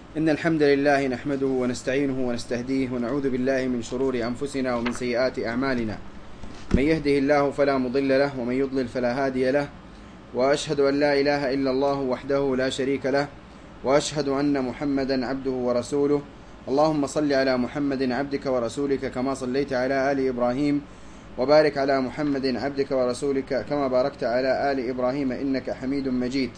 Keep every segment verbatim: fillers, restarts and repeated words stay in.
إن الحمد لله نحمده ونستعينه ونستهديه ونعوذ بالله من شرور أنفسنا ومن سيئات أعمالنا. من يهده الله فلا مضل له ومن يضلل فلا هادي له، وأشهد أن لا إله إلا الله وحده لا شريك له، وأشهد أن محمدا عبده ورسوله. اللهم صل على محمد عبدك ورسولك كما صليت على آل إبراهيم، وبارك على محمد عبدك ورسولك كما باركت على آل إبراهيم إنك حميد مجيد.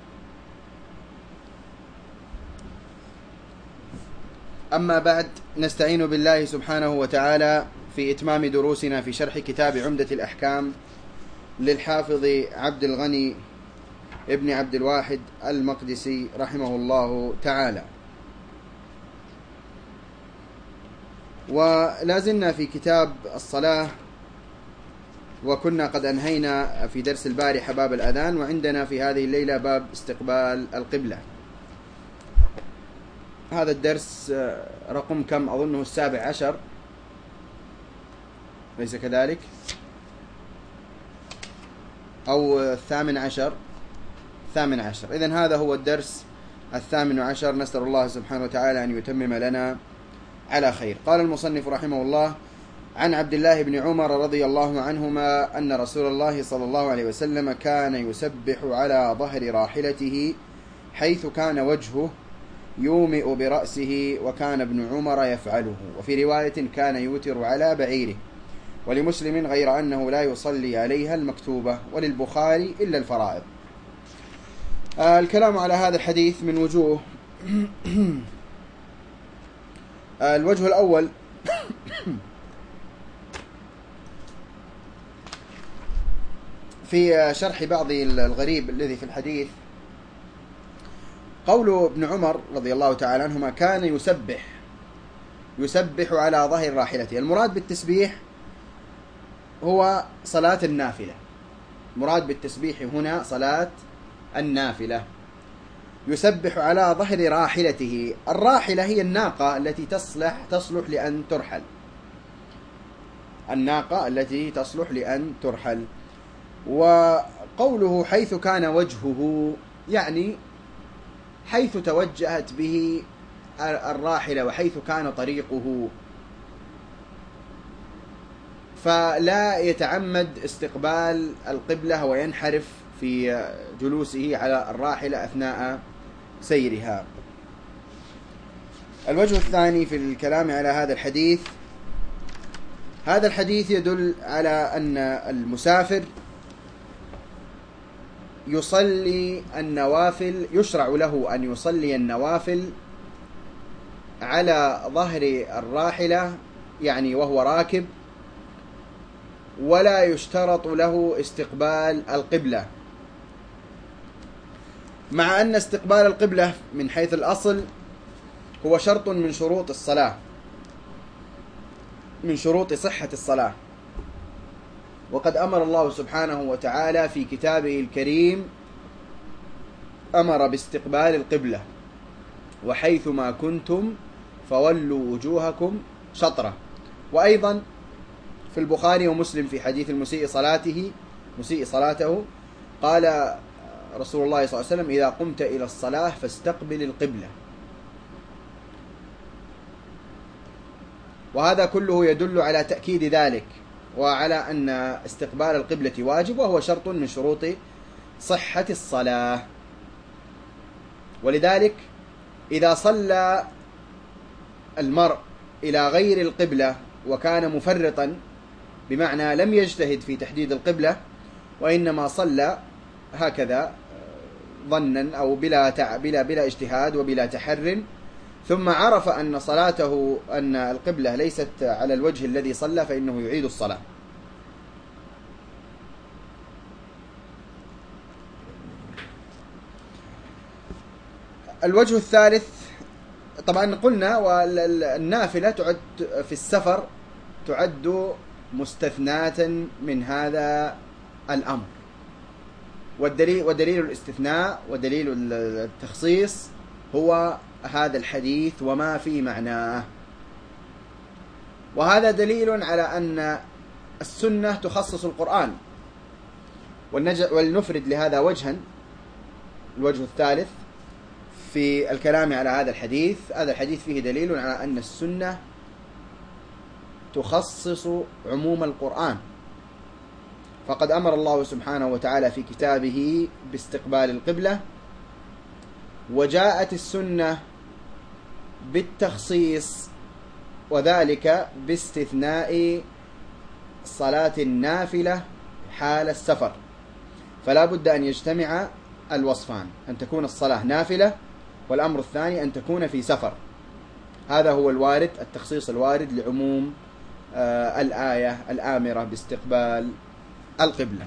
أما بعد، نستعين بالله سبحانه وتعالى في إتمام دروسنا في شرح كتاب عمدة الأحكام للحافظ عبد الغني ابن عبد الواحد المقدسي رحمه الله تعالى. ولازلنا في كتاب الصلاة، وكنا قد أنهينا في درس البارحة باب الأذان، وعندنا في هذه الليلة باب استقبال القبلة. هذا الدرس رقم كم؟ أظنه السابع عشر، ليس كذلك؟ أو الثامن عشر الثامن عشر إذن هذا هو الدرس الثامن عشر. نسأل الله سبحانه وتعالى أن يتمم لنا على خير. قال المصنف رحمه الله: عن عبد الله بن عمر رضي الله عنهما أن رسول الله صلى الله عليه وسلم كان يسبح على ظهر راحلته حيث كان وجهه يومئ برأسه، وكان ابن عمر يفعله. وفي رواية كان يوتر على بعيره. ولمسلم غير أنه لا يصلي عليها المكتوبة، وللبخاري إلا الفرائض. آه الكلام على هذا الحديث من وجوه. آه الوجه الأول في شرح بعض الغريب الذي في الحديث، قول ابن عمر رضي الله تعالى عنهما كان يسبح يسبح على ظهر راحلته. المراد بالتسبيح هو صلاة النافلة. المراد بالتسبيح هنا صلاة النافلة. يسبح على ظهر راحلته. الراحلة هي الناقة التي تصلح تصلح لأن ترحل. الناقة التي تصلح لأن ترحل. وقوله حيث كان وجهه، يعني حيث توجهت به الراحلة وحيث كان طريقه، فلا يتعمد استقبال القبلة وينحرف في جلوسه على الراحلة أثناء سيرها. الوجه الثاني في الكلام على هذا الحديث، هذا الحديث يدل على أن المسافر يصلي النوافل، يشرع له أن يصلي النوافل على ظهر الراحلة، يعني وهو راكب، ولا يشترط له استقبال القبلة، مع أن استقبال القبلة من حيث الأصل هو شرط من شروط الصلاة، من شروط صحة الصلاة. وقد أمر الله سبحانه وتعالى في كتابه الكريم، أمر باستقبال القبلة: وحيثما كنتم فولوا وجوهكم شطرة. وأيضا في البخاري ومسلم في حديث المسيء صلاته مسيء صلاته قال رسول الله صلى الله عليه وسلم: إذا قمت إلى الصلاة فاستقبل القبلة. وهذا كله يدل على تأكيد ذلك، وعلى أن استقبال القبلة واجب، وهو شرط من شروط صحة الصلاة. ولذلك إذا صلى المرء إلى غير القبلة وكان مفرطا، بمعنى لم يجتهد في تحديد القبلة، وإنما صلى هكذا ظنا أو بلا تع... بلا بلا اجتهاد وبلا تحر، ثم عرف أن صلاته أن القبلة ليست على الوجه الذي صلى، فإنه يعيد الصلاة. الوجه الثالث، طبعا قلنا والنافلة تعد في السفر تعد مستثناة من هذا الأمر. والدليل ودليل الاستثناء ودليل التخصيص هو هذا الحديث وما في معناه. وهذا دليل على أن السنة تخصص القرآن. ولنفرد لهذا وجها، الوجه الثالث في الكلام على هذا الحديث. هذا الحديث فيه دليل على أن السنة تخصص عموم القرآن، فقد أمر الله سبحانه وتعالى في كتابه باستقبال القبلة، وجاءت السنة بالتخصيص، وذلك باستثناء صلاة النافلة حال السفر. فلا بد أن يجتمع الوصفان، أن تكون الصلاة نافلة، والأمر الثاني أن تكون في سفر. هذا هو الوارد، التخصيص الوارد لعموم آه الآية الآمرة باستقبال القبلة.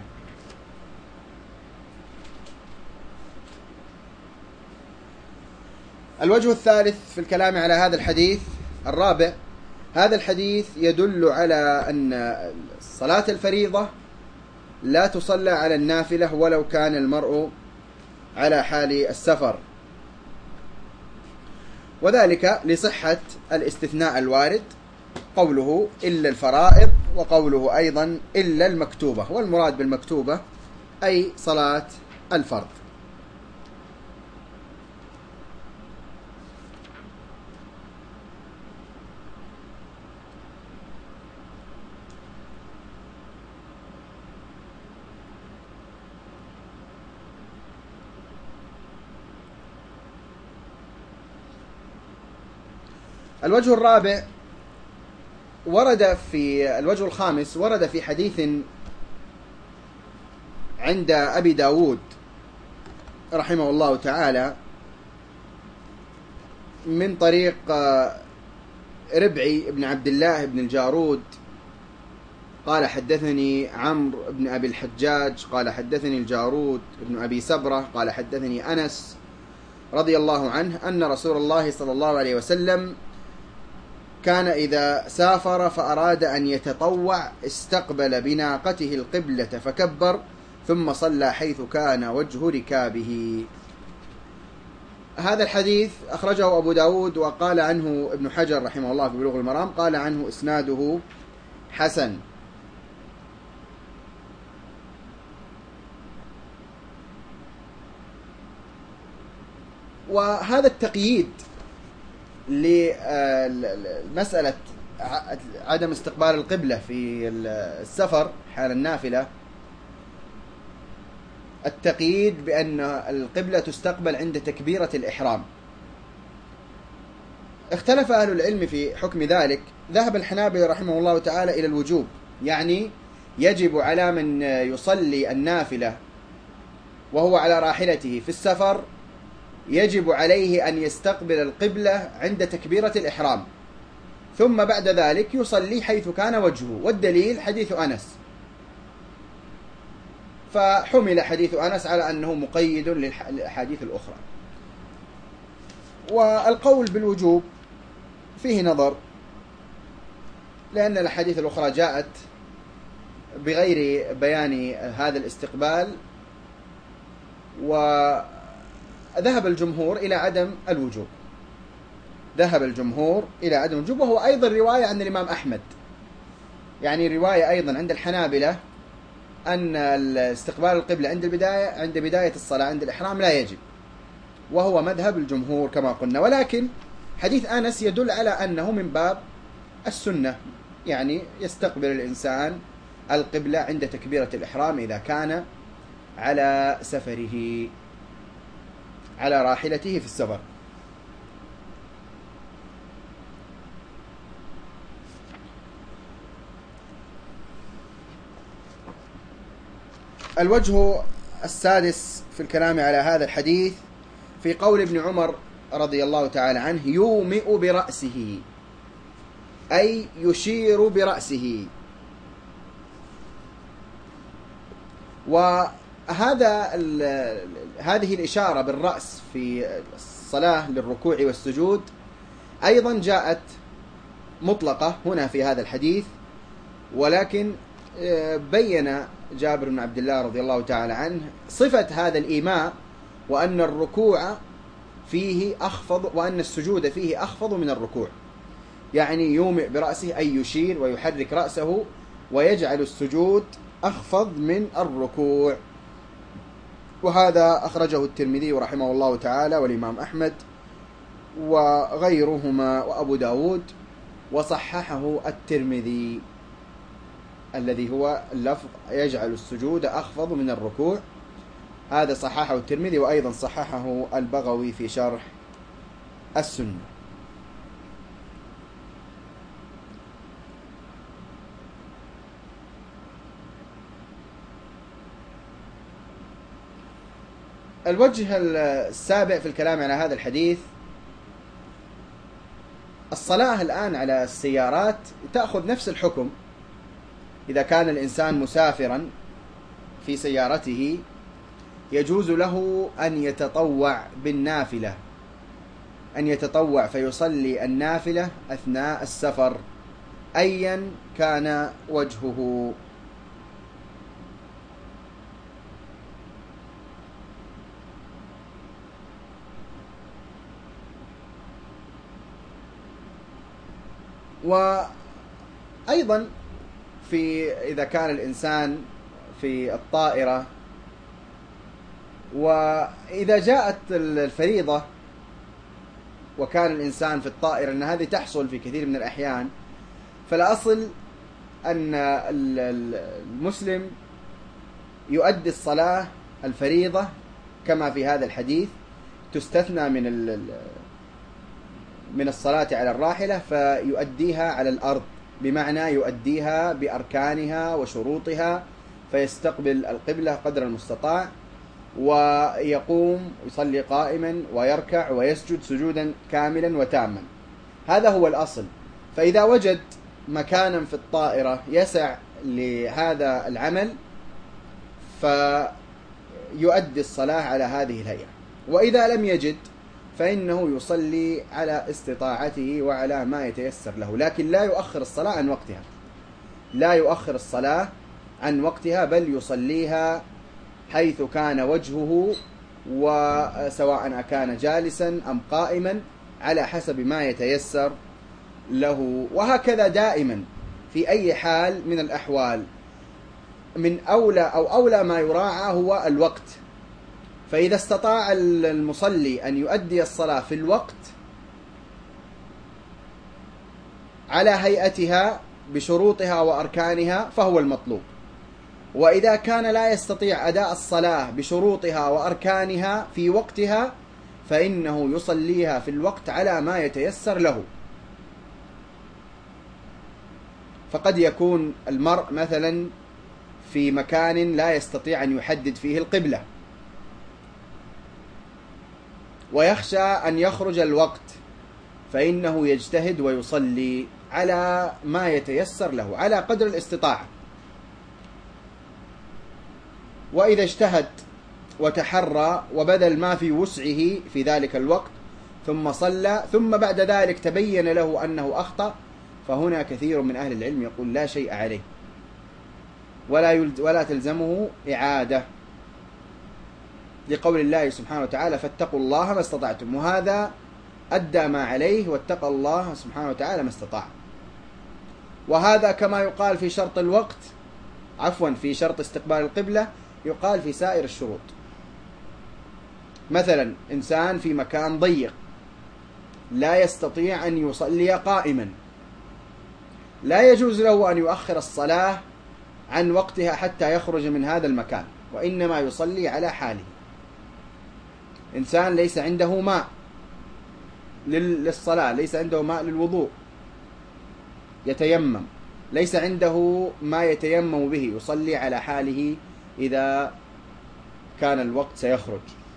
الوجه الثالث في الكلام على هذا الحديث الرابع، هذا الحديث يدل على أن صلاة الفريضة لا تصلى على النافلة ولو كان المرء على حال السفر، وذلك لصحة الاستثناء الوارد، قوله إلا الفرائض، وقوله أيضا إلا المكتوبة، والمراد بالمكتوبة أي صلاة الفرض. الوجه الرابع ورد في الوجه الخامس ورد في حديث عند أبي داود رحمه الله تعالى من طريق ربعي بن عبد الله بن الجارود قال حدثني عمرو بن أبي الحجاج قال حدثني الجارود بن أبي سبرة قال حدثني أنس رضي الله عنه أن رسول الله صلى الله عليه وسلم كان إذا سافر فأراد أن يتطوع استقبل بناقته القبلة فكبر ثم صلى حيث كان وجه ركابه. هذا الحديث أخرجه أبو داود، وقال عنه ابن حجر رحمه الله في بلوغ المرام قال عنه إسناده حسن. وهذا التقييد لمسألة عدم استقبال القبلة في السفر حال النافلة، التقييد بأن القبلة تستقبل عند تكبيرة الإحرام. اختلف أهل العلم في حكم ذلك. ذهب الحنابلة رحمه الله تعالى إلى الوجوب، يعني يجب على من يصلي النافلة وهو على راحلته في السفر، يجب عليه أن يستقبل القبلة عند تكبيرة الإحرام، ثم بعد ذلك يصلي حيث كان وجهه. والدليل حديث أنس، فحمل حديث أنس على أنه مقيد للأحاديث الأخرى. والقول بالوجوب فيه نظر، لأن الأحاديث الأخرى جاءت بغير بيان هذا الاستقبال، وذهب الجمهور إلى عدم الوجوب ذهب الجمهور إلى عدم الوجوب وهو أيضا رواية عن الإمام أحمد، يعني رواية أيضا عند الحنابلة أن استقبال القبلة عند البداية عند بداية الصلاة عند الإحرام لا يجب، وهو مذهب الجمهور كما قلنا. ولكن حديث أنس يدل على أنه من باب السنة، يعني يستقبل الإنسان القبلة عند تكبيرة الإحرام إذا كان على سفره على راحلته في السفر. الوجه السادس في الكلام على هذا الحديث في قول ابن عمر رضي الله تعالى عنه يومئ برأسه، أي يشير برأسه. وهذا هذه الإشارة بالرأس في الصلاة للركوع والسجود أيضا جاءت مطلقة هنا في هذا الحديث، ولكن بين جابر بن عبد الله رضي الله تعالى عنه صفة هذا الإيماء، وأن الركوع فيه أخفض وأن السجود فيه أخفض من الركوع، يعني يومئ برأسه أي يشير ويحرك رأسه ويجعل السجود أخفض من الركوع. وهذا أخرجه الترمذي رحمه الله تعالى والإمام أحمد وغيرهما وأبو داود، وصححه الترمذي الذي هو اللفظ يجعل السجود أخفض من الركوع، هذا صححه الترمذي، وأيضا صححه البغوي في شرح السنة. الوجه السابع في الكلام على هذا الحديث، الصلاة الآن على السيارات تأخذ نفس الحكم. إذا كان الإنسان مسافرا في سيارته يجوز له أن يتطوع بالنافلة، أن يتطوع فيصلي النافلة أثناء السفر أيا كان وجهه. وأيضا في إذا كان الإنسان في الطائرة، وإذا جاءت الفريضة وكان الإنسان في الطائرة، أن هذه تحصل في كثير من الأحيان، فالأصل أن المسلم يؤدي الصلاة الفريضة كما في هذا الحديث، تستثنى من من الصلاة على الراحلة فيؤديها على الأرض، بمعنى يؤديها بأركانها وشروطها، فيستقبل القبلة قدر المستطاع، ويقوم يصلي قائما ويركع ويسجد سجودا كاملا وتاما. هذا هو الأصل. فإذا وجد مكانا في الطائرة يسع لهذا العمل فيؤدي الصلاة على هذه الهيئة، وإذا لم يجد فإنه يصلي على استطاعته وعلى ما يتيسر له، لكن لا يؤخر الصلاة عن وقتها، لا يؤخر الصلاة عن وقتها، بل يصليها حيث كان وجهه، وسواء كان جالسا أم قائما على حسب ما يتيسر له. وهكذا دائما في أي حال من الأحوال، من أولى أو أولى ما يراعى هو الوقت. فإذا استطاع المصلي أن يؤدي الصلاة في الوقت على هيئتها بشروطها وأركانها فهو المطلوب، وإذا كان لا يستطيع أداء الصلاة بشروطها وأركانها في وقتها فإنه يصليها في الوقت على ما يتيسر له. فقد يكون المرء مثلا في مكان لا يستطيع أن يحدد فيه القبلة، ويخشى أن يخرج الوقت، فإنه يجتهد ويصلي على ما يتيسر له على قدر الاستطاعة. وإذا اجتهد وتحرى وبذل ما في وسعه في ذلك الوقت ثم صلى، ثم بعد ذلك تبين له أنه أخطأ، فهنا كثير من أهل العلم يقول لا شيء عليه ولا ولا تلزمه إعادة، لقول الله سبحانه وتعالى فاتقوا الله ما استطعتم، وهذا أدى ما عليه واتقى الله سبحانه وتعالى ما استطاع. وهذا كما يقال في شرط الوقت، عفوا في شرط استقبال القبلة، يقال في سائر الشروط. مثلا إنسان في مكان ضيق لا يستطيع أن يصلي قائما، لا يجوز له أن يؤخر الصلاة عن وقتها حتى يخرج من هذا المكان، وإنما يصلي على حاله. إنسان ليس عنده ماء للصلاة، ليس عنده ماء للوضوء يتيمم، ليس عنده ما يتيمم به، يصلي على حاله إذا كان الوقت سيخرج.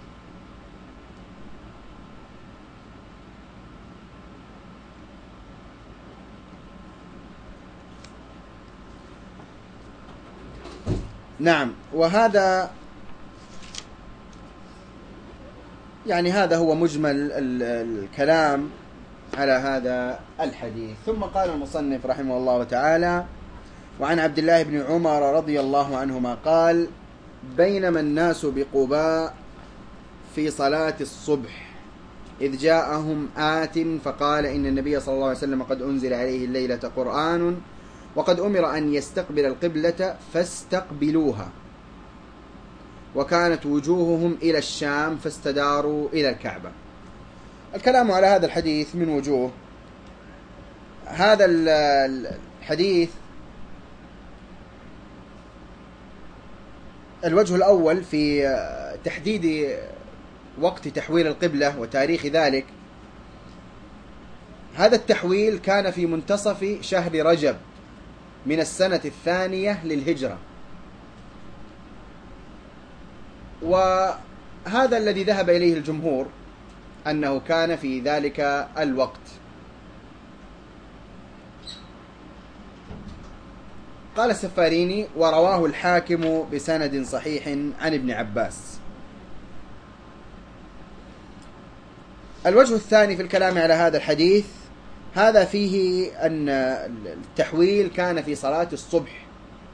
نعم، وهذا يعني هذا هو مجمل الكلام على هذا الحديث. ثم قال المصنف رحمه الله تعالى: وعن عبد الله بن عمر رضي الله عنهما قال: بينما الناس بقباء في صلاة الصبح إذ جاءهم آت فقال إن النبي صلى الله عليه وسلم قد أنزل عليه الليلة قرآن وقد أمر أن يستقبل القبلة فاستقبلوها، وكانت وجوههم إلى الشام فاستداروا إلى الكعبة. الكلام على هذا الحديث من وجوه. هذا الحديث الوجه الأول في تحديد وقت تحويل القبلة وتاريخ ذلك. هذا التحويل كان في منتصف شهر رجب من السنة الثانية للهجرة، وهذا الذي ذهب إليه الجمهور أنه كان في ذلك الوقت. قال السفاريني: ورواه الحاكم بسند صحيح عن ابن عباس. الوجه الثاني في الكلام على هذا الحديث، هذا فيه أن التحويل كان في صلاة الصبح.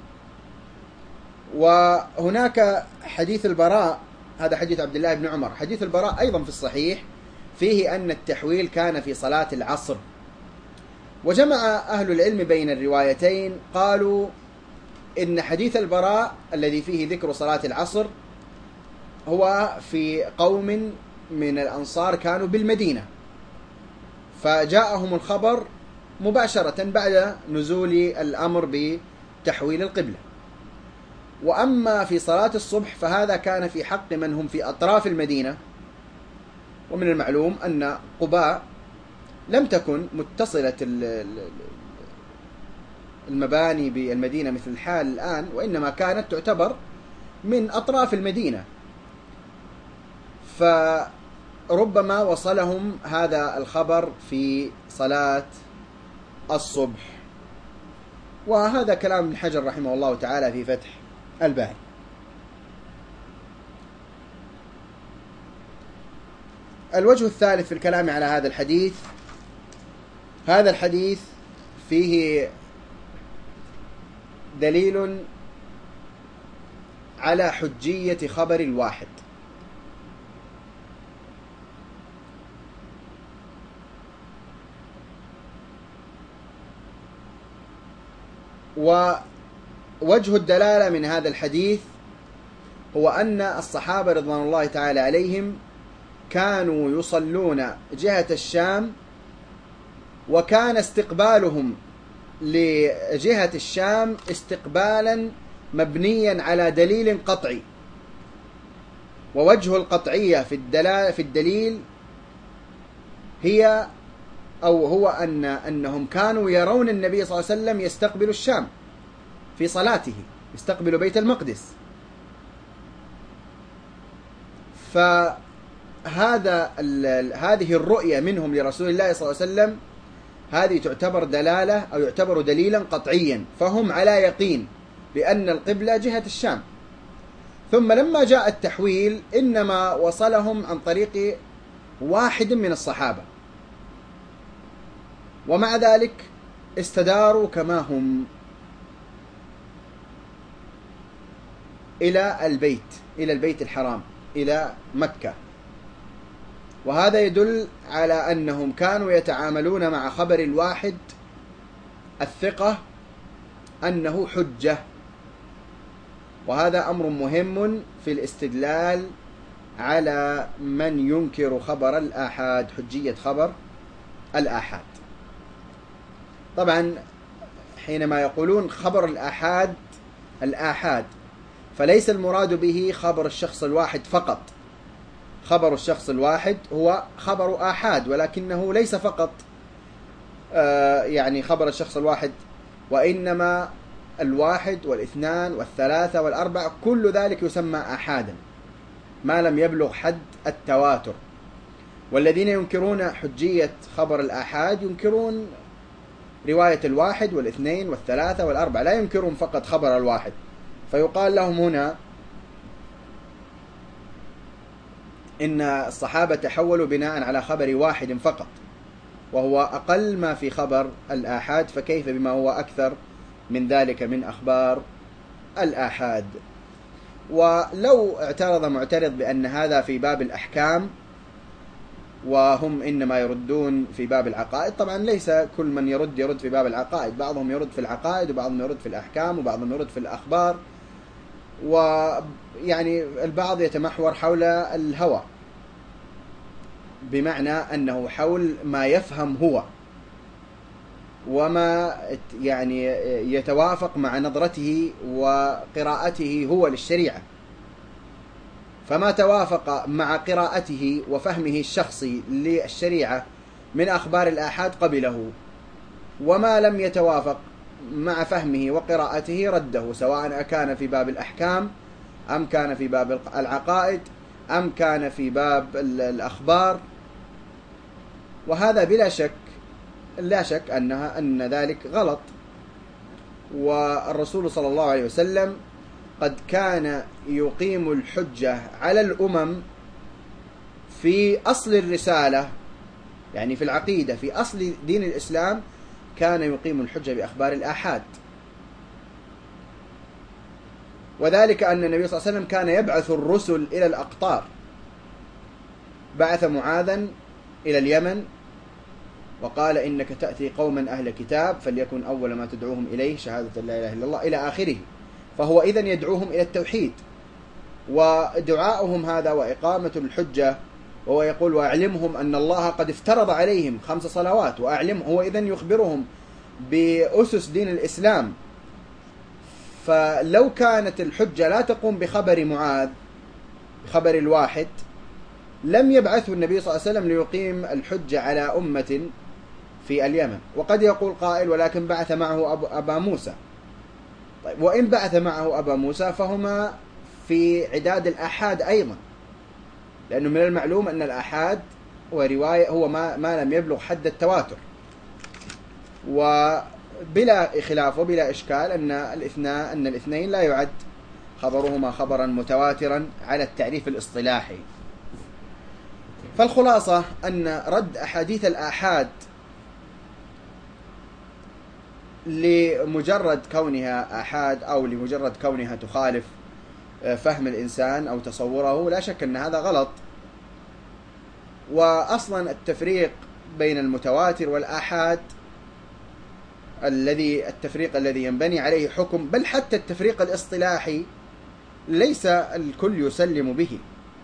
وهناك حديث البراء، هذا حديث عبد الله بن عمر، حديث البراء أيضا في الصحيح فيه أن التحويل كان في صلاة العصر. وجمع أهل العلم بين الروايتين، قالوا إن حديث البراء الذي فيه ذكر صلاة العصر هو في قوم من الأنصار كانوا بالمدينة، فجاءهم الخبر مباشرة بعد نزول الأمر بتحويل القبلة. وأما في صلاة الصبح فهذا كان في حق من هم في أطراف المدينة. ومن المعلوم أن قباء لم تكن متصلة المباني بالمدينة مثل الحال الآن، وإنما كانت تعتبر من أطراف المدينة، فربما وصلهم هذا الخبر في صلاة الصبح. وهذا كلام ابن حجر رحمه الله تعالى في فتح الباري. الوجه الثالث في الكلام على هذا الحديث، هذا الحديث فيه دليل على حجية خبر الواحد. ووجه الدلالة من هذا الحديث هو أن الصحابة رضوان الله تعالى عليهم كانوا يصلون جهة الشام، وكان استقبالهم لجهة الشام استقبالا مبنيا على دليل قطعي. ووجه القطعية في الدلالة في الدليل هي أو هو أن أنهم كانوا يرون النبي صلى الله عليه وسلم يستقبل الشام في صلاته، يستقبل بيت المقدس. فهذا هذه الرؤية منهم لرسول الله صلى الله عليه وسلم هذه تعتبر دلالة أو يعتبر دليلا قطعيا، فهم على يقين بأن القبلة جهة الشام. ثم لما جاء التحويل إنما وصلهم عن طريق واحد من الصحابة، ومع ذلك استداروا كما هم إلى البيت إلى البيت الحرام، إلى مكة. وهذا يدل على أنهم كانوا يتعاملون مع خبر الواحد الثقة أنه حجة. وهذا أمر مهم في الاستدلال على من ينكر خبر الآحاد، حجية خبر الآحاد. طبعا حينما يقولون خبر الآحاد الآحاد فليس المراد به خبر الشخص الواحد فقط. خبر الشخص الواحد هو خبر آحاد، ولكنه ليس فقط آه يعني خبر الشخص الواحد، وإنما الواحد والاثنان والثلاثة والأربعة كل ذلك يسمى آحادا ما لم يبلغ حد التواتر. والذين ينكرون حجية خبر الآحاد ينكرون رواية الواحد والاثنين والثلاثة والأربعة، لا ينكرون فقط خبر الواحد. فيقال لهم هنا إن الصحابة تحولوا بناء على خبر واحد فقط، وهو أقل ما في خبر الآحاد، فكيف بما هو أكثر من ذلك من أخبار الآحاد. ولو اعترض معترض بأن هذا في باب الأحكام وهم إنما يردون في باب العقائد، طبعا ليس كل من يرد يرد في باب العقائد، بعضهم يرد في العقائد وبعضهم يرد في الأحكام وبعضهم يرد في الأخبار. ويعني البعض يتمحور حول الهوى، بمعنى أنه حول ما يفهم هو وما يعني يتوافق مع نظرته وقراءته هو للشريعة، فما توافق مع قراءته وفهمه الشخصي للشريعة من أخبار الآحاد قبله، وما لم يتوافق مع فهمه وقراءته رده، سواء أكان في باب الأحكام أم كان في باب العقائد أم كان في باب الأخبار. وهذا بلا شك لا شك أنها أن ذلك غلط. والرسول صلى الله عليه وسلم قد كان يقيم الحجة على الأمم في أصل الرسالة، يعني في العقيدة، في أصل دين الإسلام كان يقيم الحجة بأخبار الآحاد، وذلك أن النبي صلى الله عليه وسلم كان يبعث الرسل إلى الأقطار. بعث معاذا إلى اليمن وقال إنك تأتي قوما أهل كتاب فليكن أول ما تدعوهم إليه شهادة لا إله إلا الله إلى آخره. فهو إذن يدعوهم إلى التوحيد، ودعاؤهم هذا وإقامة الحجة، وهو يقول وأعلمهم أن الله قد افترض عليهم خمس صلوات، وأعلم هو إذن يخبرهم بأسس دين الإسلام. فلو كانت الحجة لا تقوم بخبر معاذ، بخبر الواحد، لم يبعثه النبي صلى الله عليه وسلم ليقيم الحجة على أمة في اليمن. وقد يقول قائل ولكن بعث معه أبا موسى. طيب، وإن بعث معه أبا موسى فهما في عداد الآحاد أيضا، لأنه من المعلوم أن الآحاد هو رواية هو ما, ما لم يبلغ حد التواتر، وبلا خلاف وبلا إشكال أن الاثنين أن الاثنين لا يعد خبرهما خبرا متواترا على التعريف الاصطلاحي. فالخلاصة أن رد أحاديث الآحاد لمجرد كونها آحاد أو لمجرد كونها تخالف فهم الإنسان أو تصوره، لا شك أن هذا غلط. وأصلا التفريق بين المتواتر والآحاد الذي التفريق الذي ينبني عليه حكم، بل حتى التفريق الاصطلاحي ليس الكل يسلم به.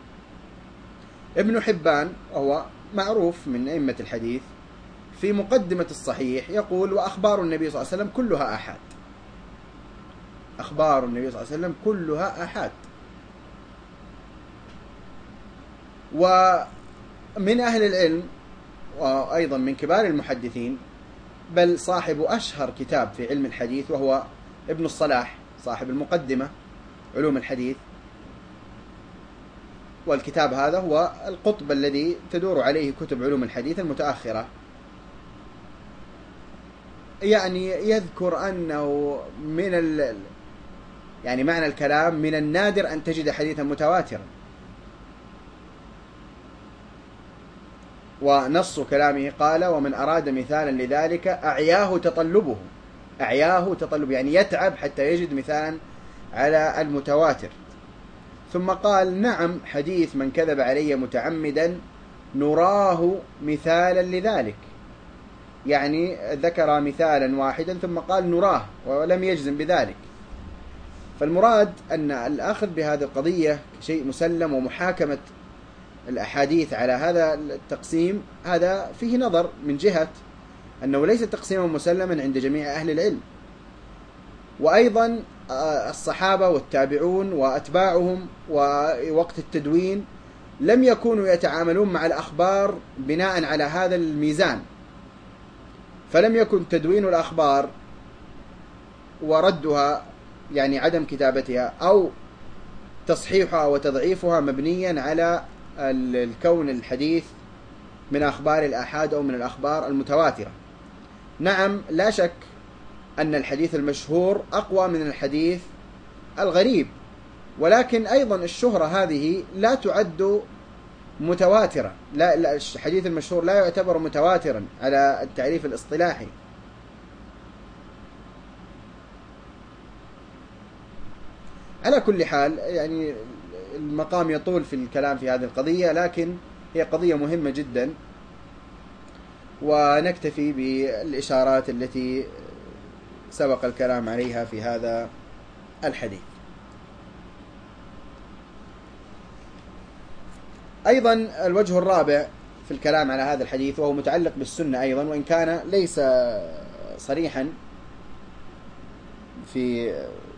ابن حبان وهو معروف من أئمة الحديث في مقدمة الصحيح يقول وأخبار النبي صلى الله عليه وسلم كلها آحاد. أخبار النبي صلى الله عليه وسلم كلها آحاد. ومن أهل العلم وأيضا من كبار المحدثين، بل صاحب أشهر كتاب في علم الحديث وهو ابن الصلاح صاحب المقدمة علوم الحديث، والكتاب هذا هو القطب الذي تدور عليه كتب علوم الحديث المتأخرة، يعني يذكر أنه من ال يعني معنى الكلام من النادر أن تجد حديثا متواترا. ونص كلامه قال ومن أراد مثالا لذلك أعياه تطلبه. أعياه تطلب يعني يتعب حتى يجد مثالا على المتواتر. ثم قال نعم حديث من كذب علي متعمدا نراه مثالا لذلك، يعني ذكر مثالا واحدا ثم قال نراه ولم يجزم بذلك. فالمراد أن الأخذ بهذه القضية شيء مسلم، ومحاكمة الأحاديث على هذا التقسيم هذا فيه نظر من جهة أنه ليس تقسيما مسلما عند جميع أهل العلم. وأيضا الصحابة والتابعون وأتباعهم ووقت التدوين لم يكونوا يتعاملون مع الأخبار بناء على هذا الميزان، فلم يكن تدوين الأخبار وردها يعني عدم كتابتها أو تصحيحها وتضعيفها مبنيا على الكون الحديث من أخبار الآحاد أو من الأخبار المتواترة. نعم لا شك أن الحديث المشهور أقوى من الحديث الغريب، ولكن أيضا الشهرة هذه لا تعد متواترة. لا, لا الحديث المشهور لا يعتبر متواترا على التعريف الاصطلاحي. على كل حال يعني المقام يطول في الكلام في هذه القضية، لكن هي قضية مهمة جدا، ونكتفي بالإشارات التي سبق الكلام عليها في هذا الحديث. أيضا الوجه الرابع في الكلام على هذا الحديث وهو متعلق بالسنة أيضا، وإن كان ليس صريحا في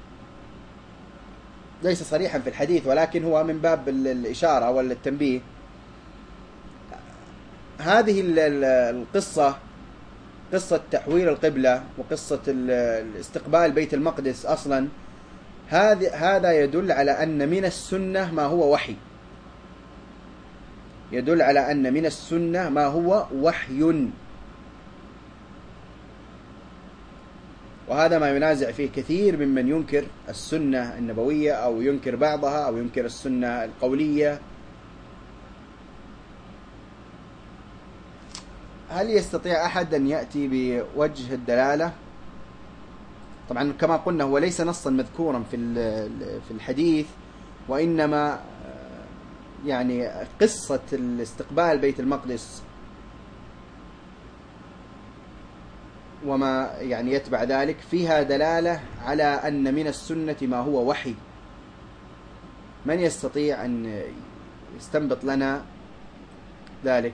ليس صريحا في الحديث، ولكن هو من باب الإشارة ولا التنبيه. هذه القصة، قصة تحويل القبلة وقصة الاستقبال بيت المقدس أصلا، هذا يدل على أن من السنة ما هو وحي، يدل على أن من السنة ما هو وحي، وهذا ما ينازع فيه كثير ممن ينكر السنة النبوية أو ينكر بعضها أو ينكر السنة القولية. هل يستطيع أحد أن يأتي بوجه الدلالة؟ طبعا كما قلنا هو ليس نصا مذكورا في في الحديث، وإنما يعني قصة الاستقبال بيت المقدس وما يعني يتبع ذلك فيها دلالة على أن من السنة ما هو وحي. من يستطيع أن يستنبط لنا ذلك؟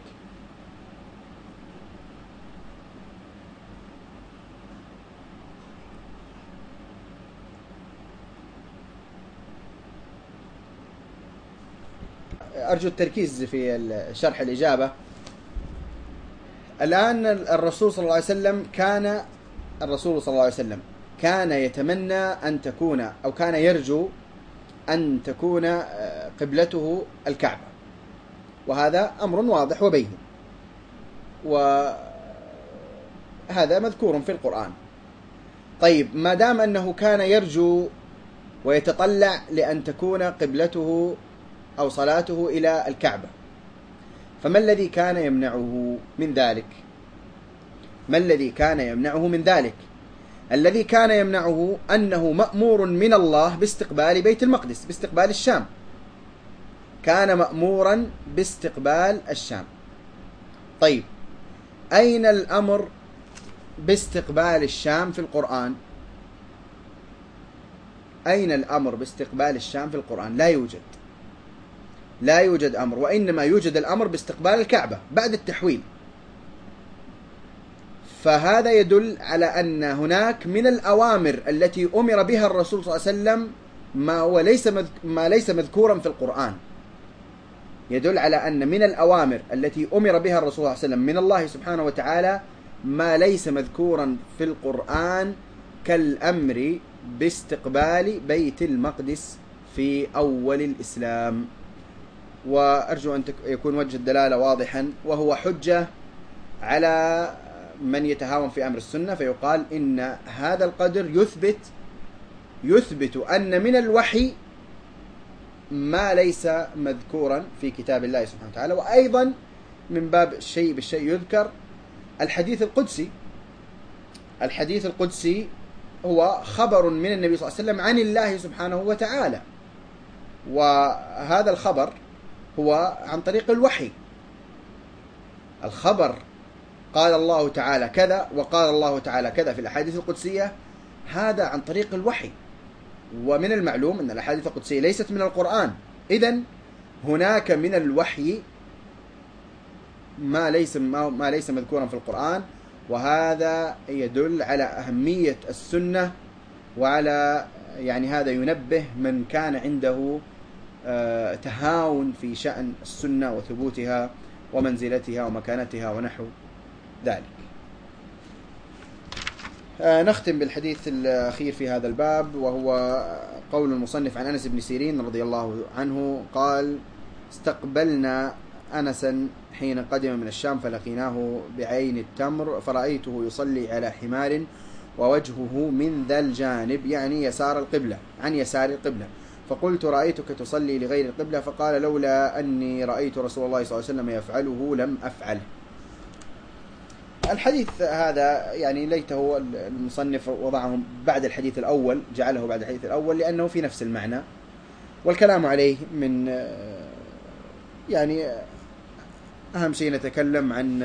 أرجو التركيز في شرح الإجابة. الآن الرسول صلى الله عليه وسلم كان الرسول صلى الله عليه وسلم كان يتمنى أن تكون أو كان يرجو أن تكون قبلته الكعبة، وهذا أمر واضح وبين، وهذا مذكور في القرآن. طيب، ما دام أنه كان يرجو ويتطلع لأن تكون قبلته أو صلاته إلى الكعبة، فما الذي كان يمنعه من ذلك؟ ما الذي كان يمنعه من ذلك؟ الذي كان يمنعه أنه مأمور من الله باستقبال بيت المقدس، باستقبال الشام، كان مأمورا باستقبال الشام. طيب، أين الأمر باستقبال الشام في القرآن؟ أين الأمر باستقبال الشام في القرآن؟ لا يوجد، لا يوجد أمر، وإنما يوجد الأمر باستقبال الكعبة بعد التحويل. فهذا يدل على أن هناك من الأوامر التي أمر بها الرسول صلى الله عليه وسلم ما هو ليس ما ليس مذكورا في القرآن. يدل على أن من الأوامر التي أمر بها الرسول صلى الله عليه وسلم من الله سبحانه وتعالى ما ليس مذكورا في القرآن، كالأمر باستقبال بيت المقدس في أول الإسلام. وأرجو أن يكون وجه الدلالة واضحا، وهو حجة على من يتهاون في أمر السنة، فيقال إن هذا القدر يثبت يثبت أن من الوحي ما ليس مذكورا في كتاب الله سبحانه وتعالى. وأيضا من باب الشيء بالشيء يذكر الحديث القدسي. الحديث القدسي هو خبر من النبي صلى الله عليه وسلم عن الله سبحانه وتعالى، وهذا الخبر هو عن طريق الوحي. الخبر قال الله تعالى كذا وقال الله تعالى كذا في الأحاديث القدسية، هذا عن طريق الوحي. ومن المعلوم أن الأحاديث القدسية ليست من القرآن، إذن هناك من الوحي ما ليس ما ليس مذكورا في القرآن، وهذا يدل على أهمية السنة، وعلى يعني هذا ينبه من كان عنده تهاون في شأن السنة وثبوتها ومنزلتها ومكانتها ونحو ذلك. نختم بالحديث الأخير في هذا الباب، وهو قول المصنف عن أنس بن سيرين رضي الله عنه قال: استقبلنا أنسا حين قدم من الشام فلقيناه بعين التمر فرأيته يصلي على حمار ووجهه من ذا الجانب، يعني يسار القبلة، عن يسار القبلة، فقلت: رأيتك تصلي لغير القبلة، فقال: لولا أني رأيت رسول الله صلى الله عليه وسلم يفعله لم أفعله. الحديث هذا يعني ليته المصنف وضعه بعد الحديث الأول، جعله بعد الحديث الأول، لأنه في نفس المعنى، والكلام عليه من يعني أهم شيء نتكلم عن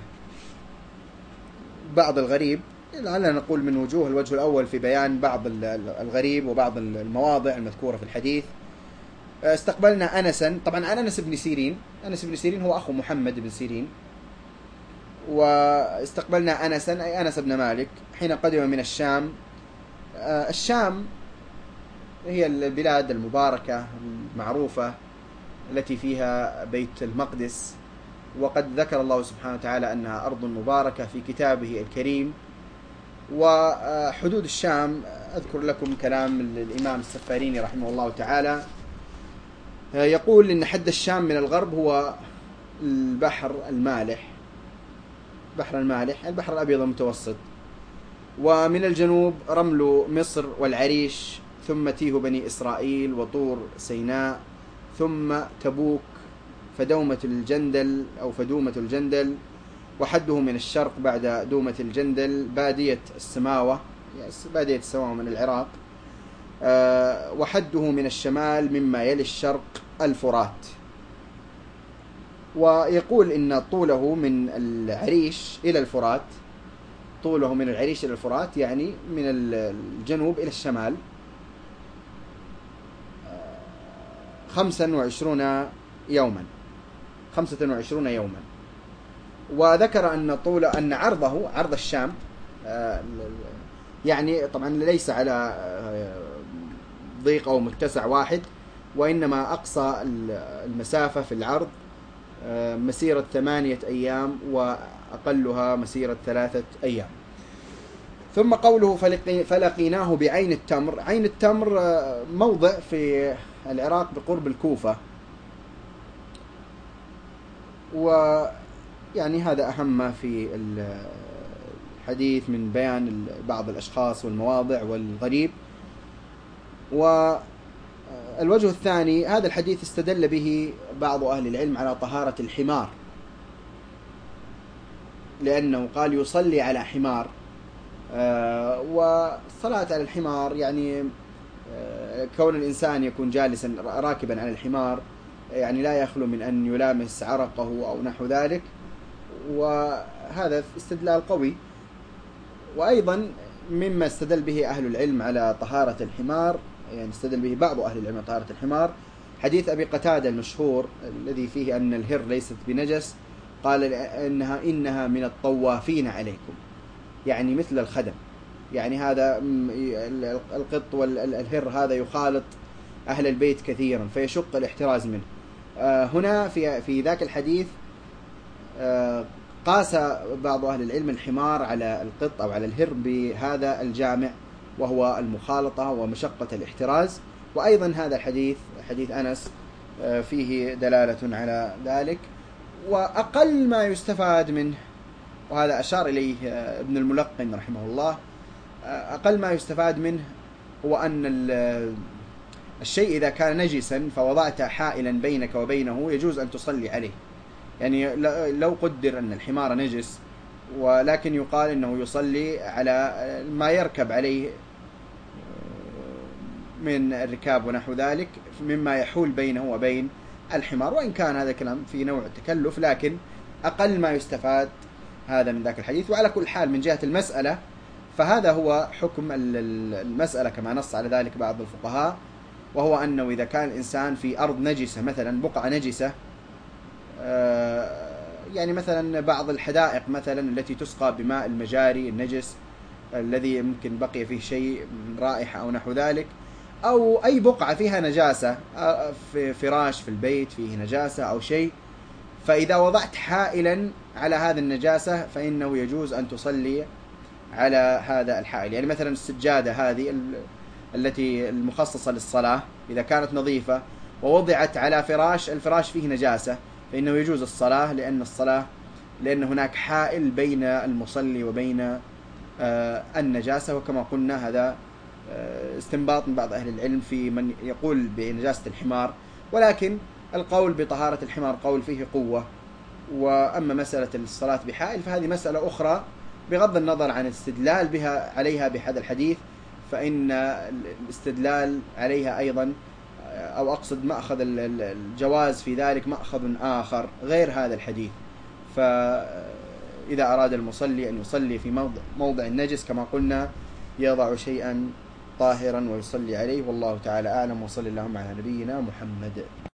بعض الغريب، لعلنا نقول من وجوه. الوجه الأول في بيان بعض الغريب وبعض المواضع المذكورة في الحديث، استقبلنا أنسا، طبعا أنس بن سيرين، أنس بن سيرين هو أخو محمد بن سيرين، واستقبلنا أنسا أي أنس بن مالك حين قدم من الشام. الشام هي البلاد المباركة المعروفة التي فيها بيت المقدس، وقد ذكر الله سبحانه وتعالى أنها أرض مباركة في كتابه الكريم. وحدود الشام أذكر لكم كلام الإمام السفاريني رحمه الله تعالى، يقول إن حد الشام من الغرب هو البحر المالح، بحر المالح البحر الأبيض المتوسط، ومن الجنوب رمل مصر والعريش، ثم تيه بني إسرائيل وطور سيناء، ثم تبوك فدومة الجندل أو فدومة الجندل، وحده من الشرق بعد دومة الجندل بادية السماوة، بادية السماوة من العراق، أه وحده من الشمال مما يلي الشرق الفرات. ويقول إن طوله من العريش إلى الفرات، طوله من العريش إلى الفرات يعني من الجنوب إلى الشمال خمسة وعشرون يوما، خمسة وعشرون يوما. وذكر أن طول أن عرضه عرض الشام يعني طبعا ليس على ضيق أو متسع واحد، وإنما أقصى المسافة في العرض مسيرة ثمانية أيام وأقلها مسيرة ثلاثة أيام. ثم قوله فلقيناه بعين التمر، عين التمر موضع في العراق بقرب الكوفة، ويعني هذا أهم ما في الحديث من بيان بعض الأشخاص والمواضع والغريب. والوجه الثاني، هذا الحديث استدل به بعض أهل العلم على طهارة الحمار، لأنه قال يصلي على حمار، آه والصلاة على الحمار يعني آه كون الإنسان يكون جالسا راكبا على الحمار يعني لا يخلو من أن يلامس عرقه أو نحو ذلك، وهذا استدلال قوي. وأيضا مما استدل به أهل العلم على طهارة الحمار، يعني استدل به بعض أهل العلم على طهارة الحمار، حديث أبي قتادة المشهور الذي فيه أن الهر ليست بنجس، قال إنها إنها من الطوافين عليكم، يعني مثل الخدم، يعني هذا القط والهر هذا يخالط أهل البيت كثيرا فيشق الاحتراز منه. هنا في في ذاك الحديث قاس بعض أهل العلم الحمار على القط أو على الهر بهذا الجامع وهو المخالطة ومشقة الاحتراز. وأيضا هذا الحديث حديث أنس فيه دلالة على ذلك. وأقل ما يستفاد منه، وهذا أشار إليه ابن الملقن رحمه الله، أقل ما يستفاد منه هو أن الشيء إذا كان نجسا فوضعت حائلا بينك وبينه يجوز أن تصلي عليه. يعني لو قدر أن الحمار نجس ولكن يقال أنه يصلي على ما يركب عليه من الركاب ونحو ذلك مما يحول بينه وبين الحمار، وإن كان هذا كلام في نوع التكلف، لكن أقل ما يستفاد هذا من ذاك الحديث. وعلى كل حال من جهة المسألة فهذا هو حكم المسألة كما نص على ذلك بعض الفقهاء، وهو أنه إذا كان الإنسان في أرض نجسة مثلا بقعة نجسة، يعني مثلا بعض الحدائق مثلا التي تسقى بماء المجاري النجس الذي ممكن بقي فيه شيء من رائحة أو نحو ذلك، أو أي بقعة فيها نجاسة، في فراش في البيت فيه نجاسة أو شيء، فإذا وضعت حائلا على هذه النجاسة فإنه يجوز أن تصلي على هذا الحائل. يعني مثلا السجادة هذه التي المخصصة للصلاة إذا كانت نظيفة ووضعت على فراش، الفراش فيه نجاسة، فإنه يجوز الصلاة، لأن الصلاة لأن هناك حائل بين المصلي وبين النجاسة. وكما قلنا هذا استنباط من بعض أهل العلم في من يقول بنجاسة الحمار، ولكن القول بطهارة الحمار قول فيه قوة. وأما مسألة الصلاة بحائل فهذه مسألة أخرى بغض النظر عن الاستدلال بها عليها بهذا الحديث، فإن الاستدلال عليها أيضا أو أقصد مأخذ الجواز في ذلك مأخذ آخر غير هذا الحديث. فإذا أراد المصلي أن يصلي في موضع, موضع النجس كما قلنا يضع شيئا طاهرا ويصلي عليه، والله تعالى أعلم، وصلى اللهم على نبينا محمد.